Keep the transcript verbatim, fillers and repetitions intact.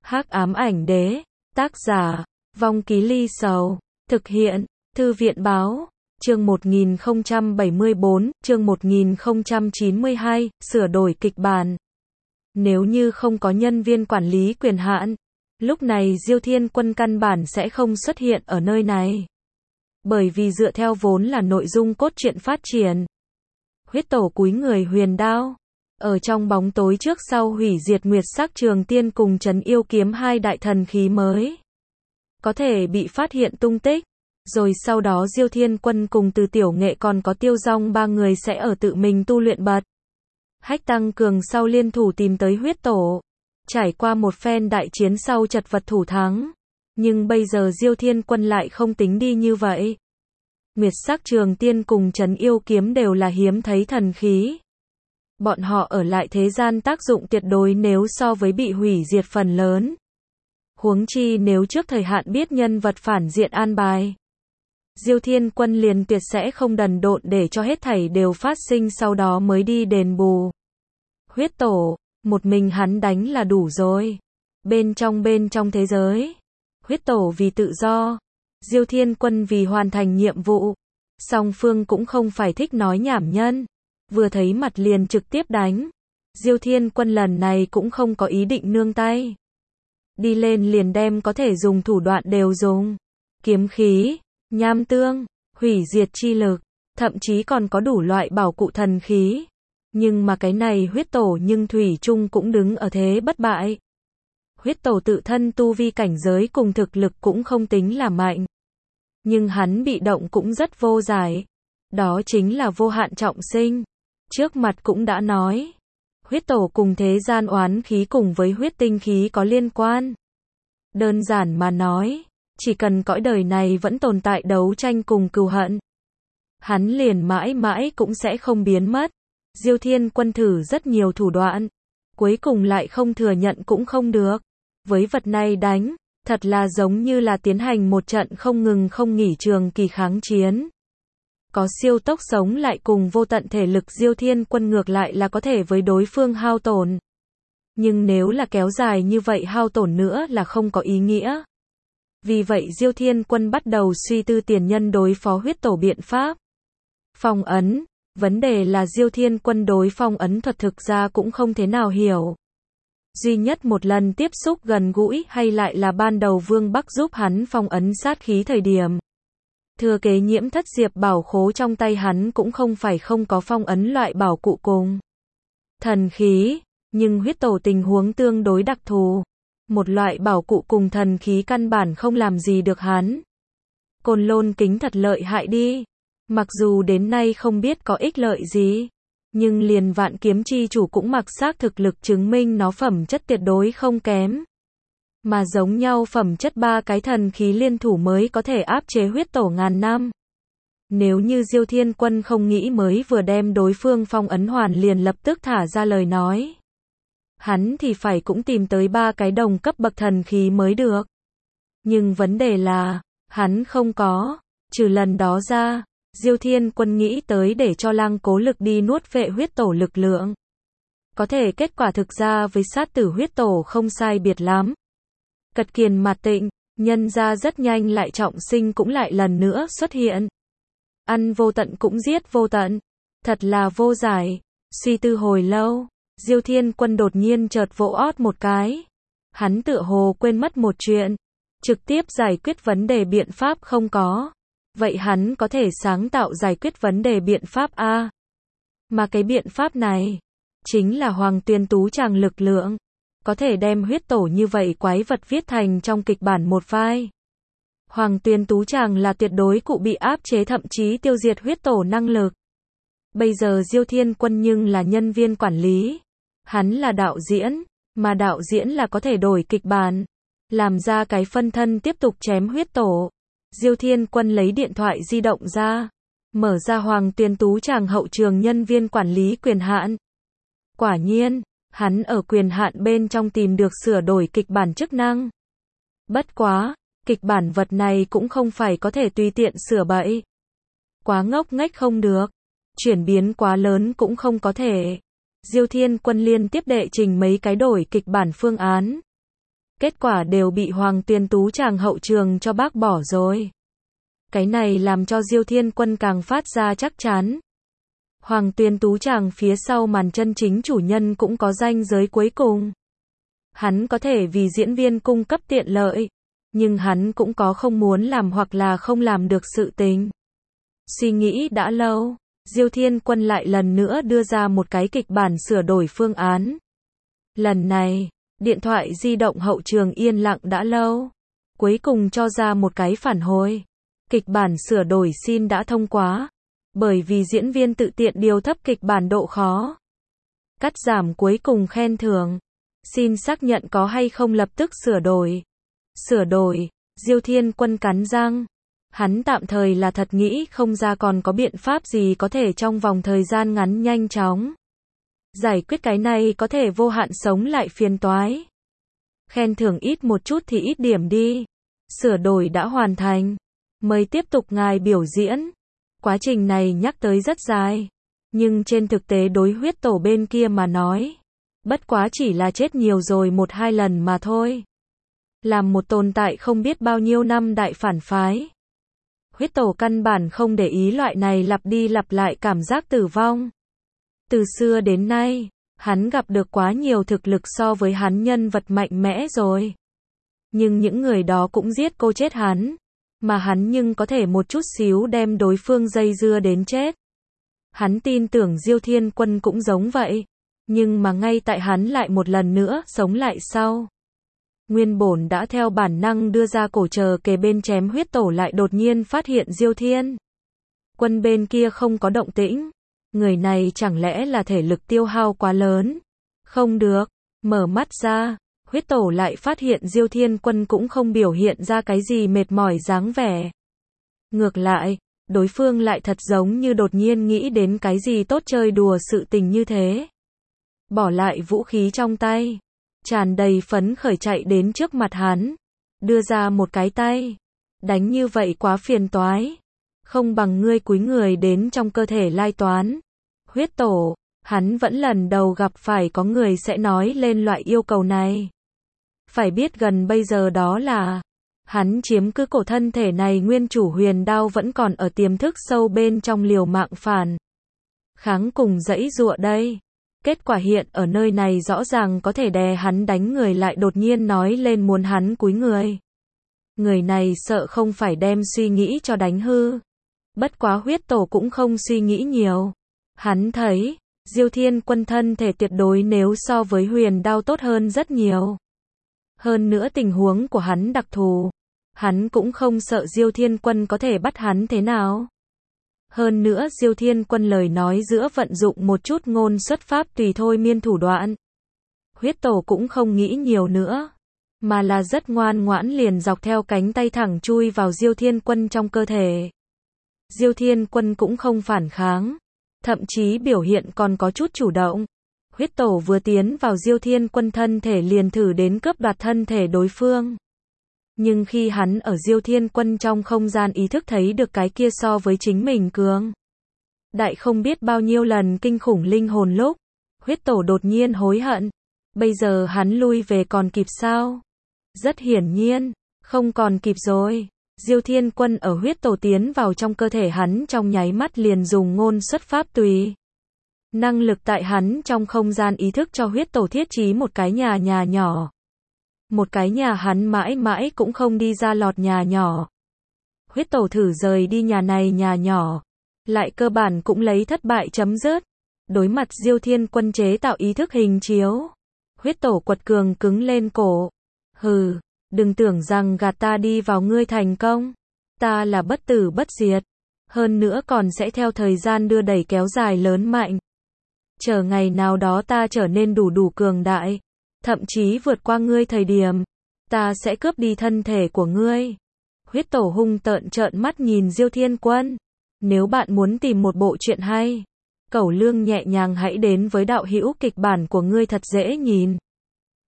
Hắc ám ảnh đế, tác giả, Vong Ký Ly Sầu, thực hiện, Thư viện báo, chương một nghìn không trăm bảy mươi bốn, chương một nghìn không trăm chín mươi hai, sửa đổi kịch bản. Nếu như không có nhân viên quản lý quyền hạn, lúc này Diêu Thiên Quân căn bản sẽ không xuất hiện ở nơi này. Bởi vì dựa theo vốn là nội dung cốt truyện phát triển, huyết tổ cúi người huyền đao, ở trong bóng tối trước sau hủy diệt Nguyệt Sắc Trường Tiên cùng Trấn Yêu Kiếm hai đại thần khí mới. Có thể bị phát hiện tung tích. Rồi sau đó Diêu Thiên Quân cùng Từ Tiểu Nghệ còn có Tiêu Dong ba người sẽ ở tự mình tu luyện bật. Hách tăng cường sau liên thủ tìm tới huyết tổ. Trải qua một phen đại chiến sau chật vật thủ thắng. Nhưng bây giờ Diêu Thiên Quân lại không tính đi như vậy. Nguyệt Sắc Trường Tiên cùng Trấn Yêu Kiếm đều là hiếm thấy thần khí. Bọn họ ở lại thế gian tác dụng tuyệt đối nếu so với bị hủy diệt phần lớn. Huống chi nếu trước thời hạn biết nhân vật phản diện an bài. Diêu Thiên Quân liền tuyệt sẽ không đần độn để cho hết thảy đều phát sinh sau đó mới đi đền bù. Huyết tổ, một mình hắn đánh là đủ rồi. Bên trong bên trong thế giới, huyết tổ vì tự do, Diêu Thiên Quân vì hoàn thành nhiệm vụ. Song phương cũng không phải thích nói nhảm nhân. Vừa thấy mặt liền trực tiếp đánh. Diêu Thiên Quân lần này cũng không có ý định nương tay. Đi lên liền đem có thể dùng thủ đoạn đều dùng. Kiếm khí, nham tương, hủy diệt chi lực, thậm chí còn có đủ loại bảo cụ thần khí. Nhưng mà cái này huyết tổ nhưng thủy chung cũng đứng ở thế bất bại. Huyết tổ tự thân tu vi cảnh giới cùng thực lực cũng không tính là mạnh. Nhưng hắn bị động cũng rất vô giải. Đó chính là vô hạn trọng sinh. Trước mặt cũng đã nói. Huyết tổ cùng thế gian oán khí cùng với huyết tinh khí có liên quan. Đơn giản mà nói, chỉ cần cõi đời này vẫn tồn tại đấu tranh cùng cừu hận, hắn liền mãi mãi cũng sẽ không biến mất. Diêu Thiên Quân thử rất nhiều thủ đoạn, cuối cùng lại không thừa nhận cũng không được. Với vật này đánh, thật là giống như là tiến hành một trận không ngừng không nghỉ trường kỳ kháng chiến. Có siêu tốc sống lại cùng vô tận thể lực Diêu Thiên Quân ngược lại là có thể với đối phương hao tổn. Nhưng nếu là kéo dài như vậy hao tổn nữa là không có ý nghĩa. Vì vậy Diêu Thiên Quân bắt đầu suy tư tiền nhân đối phó huyết tổ biện pháp. Phong ấn, vấn đề là Diêu Thiên Quân đối phong ấn thuật thực ra cũng không thế nào hiểu. Duy nhất một lần tiếp xúc gần gũi hay lại là ban đầu Vương Bắc giúp hắn phong ấn sát khí thời điểm. Thừa kế Nhiễm Thất Diệp bảo khố trong tay hắn cũng không phải không có phong ấn loại bảo cụ cùng thần khí, nhưng huyết tổ tình huống tương đối đặc thù. Một loại bảo cụ cùng thần khí căn bản không làm gì được hắn. Côn Lôn kính thật lợi hại đi. Mặc dù đến nay không biết có ích lợi gì, nhưng liền Vạn Kiếm chi chủ cũng mặc xác thực lực chứng minh nó phẩm chất tuyệt đối không kém. Mà giống nhau phẩm chất ba cái thần khí liên thủ mới có thể áp chế huyết tổ ngàn năm. Nếu như Diêu Thiên Quân không nghĩ mới vừa đem đối phương phong ấn hoàn liền lập tức thả ra lời nói. Hắn thì phải cũng tìm tới ba cái đồng cấp bậc thần khí mới được. Nhưng vấn đề là, hắn không có. Trừ lần đó ra, Diêu Thiên Quân nghĩ tới để cho Lăng Cố Lực đi nuốt vệ huyết tổ lực lượng. Có thể kết quả thực ra với sát tử huyết tổ không sai biệt lắm. Cật kiền mạt tịnh, nhân ra rất nhanh lại trọng sinh cũng lại lần nữa xuất hiện. Ăn vô tận cũng giết vô tận. Thật là vô giải. Suy tư hồi lâu, Diêu Thiên Quân đột nhiên chợt vỗ ót một cái. Hắn tựa hồ quên mất một chuyện. Trực tiếp giải quyết vấn đề biện pháp không có. Vậy hắn có thể sáng tạo giải quyết vấn đề biện pháp A. Mà cái biện pháp này, chính là Hoàng Tuyên Tú Tràng lực lượng. Có thể đem huyết tổ như vậy quái vật viết thành trong kịch bản một vai. Hoàng Tuyên Tú Tràng là tuyệt đối cụ bị áp chế thậm chí tiêu diệt huyết tổ năng lực. Bây giờ Diêu Thiên Quân nhưng là nhân viên quản lý. Hắn là đạo diễn, mà đạo diễn là có thể đổi kịch bản. Làm ra cái phân thân tiếp tục chém huyết tổ. Diêu Thiên Quân lấy điện thoại di động ra. Mở ra Hoàng Tuyên Tú Tràng hậu trường nhân viên quản lý quyền hạn. Quả nhiên, hắn ở quyền hạn bên trong tìm được sửa đổi kịch bản chức năng. Bất quá, kịch bản vật này cũng không phải có thể tùy tiện sửa bậy. Quá ngốc nghếch không được. Chuyển biến quá lớn cũng không có thể. Diêu Thiên Quân liên tiếp đệ trình mấy cái đổi kịch bản phương án. Kết quả đều bị Hoàng Tuyền Tú chàng hậu trường cho bác bỏ rồi. Cái này làm cho Diêu Thiên Quân càng phát ra chắc chắn. Hoàng Tuyền Tú chàng phía sau màn chân chính chủ nhân cũng có ranh giới cuối cùng. Hắn có thể vì diễn viên cung cấp tiện lợi, nhưng hắn cũng có không muốn làm hoặc là không làm được sự tình. Suy nghĩ đã lâu, Diêu Thiên Quân lại lần nữa đưa ra một cái kịch bản sửa đổi phương án. Lần này, điện thoại di động hậu trường yên lặng đã lâu, cuối cùng cho ra một cái phản hồi. Kịch bản sửa đổi xin đã thông qua, bởi vì diễn viên tự tiện điều thấp kịch bản độ khó. Cắt giảm cuối cùng khen thưởng. Xin xác nhận có hay không lập tức sửa đổi. Sửa đổi, Diêu Thiên Quân cắn răng. Hắn tạm thời là thật nghĩ không ra còn có biện pháp gì có thể trong vòng thời gian ngắn nhanh chóng giải quyết cái này có thể vô hạn sống lại phiền toái. Khen thưởng ít một chút thì ít điểm đi. Sửa đổi đã hoàn thành. Mời tiếp tục ngài biểu diễn. Quá trình này nhắc tới rất dài. Nhưng trên thực tế đối huyết tổ bên kia mà nói, bất quá chỉ là chết nhiều rồi một hai lần mà thôi. Làm một tồn tại không biết bao nhiêu năm đại phản phái. Huyết tổ căn bản không để ý loại này lặp đi lặp lại cảm giác tử vong. Từ xưa đến nay, hắn gặp được quá nhiều thực lực so với hắn nhân vật mạnh mẽ rồi. Nhưng những người đó cũng giết cô chết hắn. Mà hắn nhưng có thể một chút xíu đem đối phương dây dưa đến chết. Hắn tin tưởng Diêu Thiên Quân cũng giống vậy. Nhưng mà ngay tại hắn lại một lần nữa sống lại sau. Nguyên bổn đã theo bản năng đưa ra cổ chờ kề bên chém huyết tổ lại đột nhiên phát hiện Diêu Thiên Quân bên kia không có động tĩnh. Người này chẳng lẽ là thể lực tiêu hao quá lớn? Không được. Mở mắt ra, huyết tổ lại phát hiện Diêu Thiên Quân cũng không biểu hiện ra cái gì mệt mỏi dáng vẻ. Ngược lại, đối phương lại thật giống như đột nhiên nghĩ đến cái gì tốt chơi đùa sự tình như thế. Bỏ lại vũ khí trong tay, tràn đầy phấn khởi chạy đến trước mặt hắn, đưa ra một cái tay. Đánh như vậy quá phiền toái. Không bằng ngươi cúi người đến trong cơ thể lai toán. Huyết tổ, hắn vẫn lần đầu gặp phải có người sẽ nói lên loại yêu cầu này. Phải biết gần bây giờ đó là hắn chiếm cứ cổ thân thể này nguyên chủ huyền đao vẫn còn ở tiềm thức sâu bên trong liều mạng phản kháng cùng dãy dụa đây. Kết quả hiện ở nơi này rõ ràng có thể đè hắn đánh người lại đột nhiên nói lên muốn hắn cúi người. Người này sợ không phải đem suy nghĩ cho đánh hư. Bất quá huyết tổ cũng không suy nghĩ nhiều. Hắn thấy, Diêu Thiên Quân thân thể tuyệt đối nếu so với huyền đao tốt hơn rất nhiều. Hơn nữa tình huống của hắn đặc thù. Hắn cũng không sợ Diêu Thiên Quân có thể bắt hắn thế nào. Hơn nữa Diêu Thiên Quân lời nói giữa vận dụng một chút ngôn xuất pháp tùy thôi miên thủ đoạn. Huyết tổ cũng không nghĩ nhiều nữa. Mà là rất ngoan ngoãn liền dọc theo cánh tay thẳng chui vào Diêu Thiên Quân trong cơ thể. Diêu Thiên Quân cũng không phản kháng. Thậm chí biểu hiện còn có chút chủ động. Huyết tổ vừa tiến vào Diêu Thiên Quân thân thể liền thử đến cướp đoạt thân thể đối phương. Nhưng khi hắn ở Diêu Thiên Quân trong không gian ý thức thấy được cái kia so với chính mình cường đại không biết bao nhiêu lần kinh khủng linh hồn lúc, huyết tổ đột nhiên hối hận. Bây giờ hắn lui về còn kịp sao? Rất hiển nhiên, không còn kịp rồi. Diêu Thiên Quân ở huyết tổ tiến vào trong cơ thể hắn trong nháy mắt liền dùng ngôn xuất pháp tùy. Năng lực tại hắn trong không gian ý thức cho huyết tổ thiết trí một cái nhà nhà nhỏ. Một cái nhà hắn mãi mãi cũng không đi ra lọt nhà nhỏ. Huyết tổ thử rời đi nhà này nhà nhỏ. Lại cơ bản cũng lấy thất bại chấm dứt. Đối mặt Diêu Thiên Quân chế tạo ý thức hình chiếu. Huyết tổ quật cường cứng lên cổ. Hừ, đừng tưởng rằng gạt ta đi vào ngươi thành công. Ta là bất tử bất diệt. Hơn nữa còn sẽ theo thời gian đưa đẩy kéo dài lớn mạnh. Chờ ngày nào đó ta trở nên đủ đủ cường đại. Thậm chí vượt qua ngươi thời điểm. Ta sẽ cướp đi thân thể của ngươi. Huyết tổ hung tợn trợn mắt nhìn Diêu Thiên Quân. Nếu bạn muốn tìm một bộ truyện hay, cẩu lương nhẹ nhàng hãy đến với đạo hữu kịch bản của ngươi thật dễ nhìn.